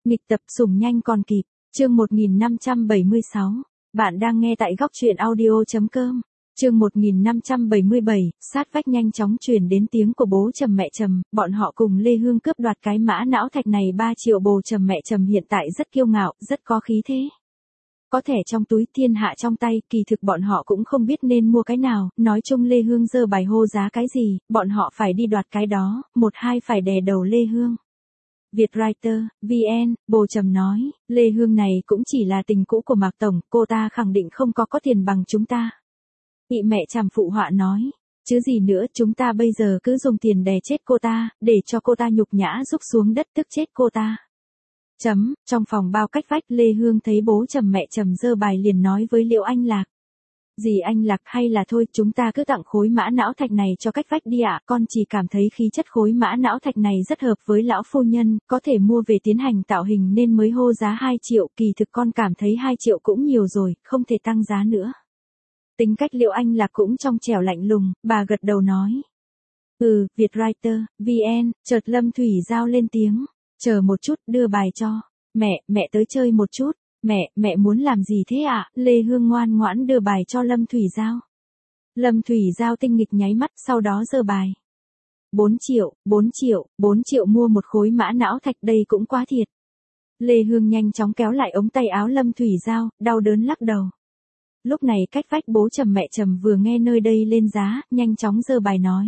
Nghịch tập sủng nhanh còn kịp, chương 1576. Bạn đang nghe tại góc truyện audio.com. Chương 1577, sát vách nhanh chóng truyền đến tiếng của bố Trầm mẹ Trầm, bọn họ cùng Lê Hương cướp đoạt cái mã não thạch này 3 triệu. Bố Trầm mẹ Trầm hiện tại rất kiêu ngạo, rất có khí thế. Có thẻ trong túi, thiên hạ trong tay, kỳ thực bọn họ cũng không biết nên mua cái nào, nói chung Lê Hương giơ bài hô giá cái gì, bọn họ phải đi đoạt cái đó, một hai phải đè đầu Lê Hương. Vietwriter, VN, Bồ Trầm nói, Lê Hương này cũng chỉ là tình cũ của Mạc Tổng, cô ta khẳng định không có tiền bằng chúng ta. Chị mẹ Trầm phụ họa nói, chứ gì nữa, chúng ta bây giờ cứ dùng tiền đè chết cô ta, để cho cô ta nhục nhã rúc xuống đất tức chết cô ta. Trong phòng bao cách vách, Lê Hương thấy bố Trầm mẹ Trầm giơ bài liền nói với Liễu Anh Lạc. Dì Anh Lạc, hay là thôi, chúng ta cứ tặng khối mã não thạch này cho cách vách đi ạ, con chỉ cảm thấy khí chất khối mã não thạch này rất hợp với lão phu nhân, có thể mua về tiến hành tạo hình nên mới hô giá 2 triệu, kỳ thực con cảm thấy 2 triệu cũng nhiều rồi, không thể tăng giá nữa. Tính cách Liễu Anh Lạc cũng trong trẻo lạnh lùng, bà gật đầu nói. Vietwriter, VN, chợt Lâm Thủy Giao lên tiếng, chờ một chút, đưa bài cho. Mẹ tới chơi một chút. Mẹ muốn làm gì thế ạ? Lê Hương ngoan ngoãn đưa bài cho Lâm Thủy Giao. Lâm Thủy Giao tinh nghịch nháy mắt, sau đó giơ bài. 4 triệu mua một khối mã não thạch, đây cũng quá thiệt. Lê Hương nhanh chóng kéo lại ống tay áo Lâm Thủy Giao, đau đớn lắc đầu. Lúc này cách vách bố Trầm mẹ Trầm vừa nghe nơi đây lên giá, nhanh chóng giơ bài nói.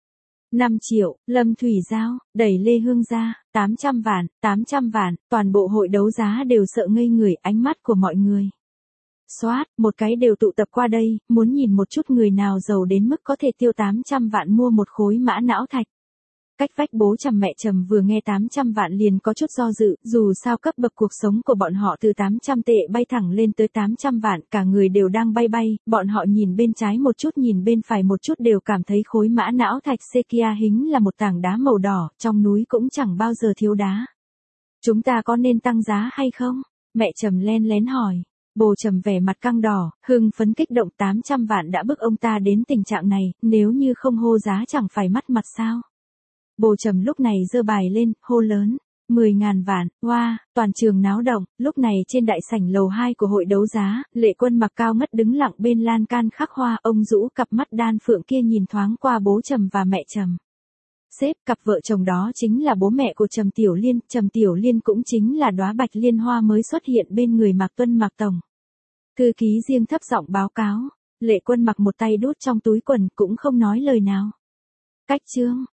5 triệu, Lâm Thủy Giao, đẩy Lê Hương ra, 800 vạn, toàn bộ hội đấu giá đều sợ ngây người, ánh mắt của mọi người. Xoát, một cái đều tụ tập qua đây, muốn nhìn một chút người nào giàu đến mức có thể tiêu 800 vạn mua một khối mã não thạch. Cách vách bố Trầm mẹ Trầm vừa nghe 800 vạn liền có chút do dự, dù sao cấp bậc cuộc sống của bọn họ từ 800 tệ bay thẳng lên tới 800 vạn, cả người đều đang bay, bọn họ nhìn bên trái một chút nhìn bên phải một chút đều cảm thấy khối mã não thạch Sekia hính là một tảng đá màu đỏ, trong núi cũng chẳng bao giờ thiếu đá. Chúng ta có nên tăng giá hay không? Mẹ Trầm len lén hỏi. Bồ Trầm vẻ mặt căng đỏ, hưng phấn kích động, 800 vạn đã bức ông ta đến tình trạng này, nếu như không hô giá chẳng phải mất mặt sao? Bồ Trầm lúc này giơ bài lên, hô lớn, 10.000 vạn, wow, toàn trường náo động. Lúc này trên đại sảnh lầu 2 của hội đấu giá, Lệ Quân mặc cao ngất đứng lặng bên lan can khắc hoa, ông rũ cặp mắt đan phượng kia nhìn thoáng qua bố Trầm và mẹ Trầm. Sếp, cặp vợ chồng đó chính là bố mẹ của Trầm Tiểu Liên cũng chính là đóa bạch liên hoa mới xuất hiện bên người Mạc Tuân Mạc Tổng. Thư ký riêng thấp giọng báo cáo, Lệ Quân mặc một tay đút trong túi quần cũng không nói lời nào. Cách chương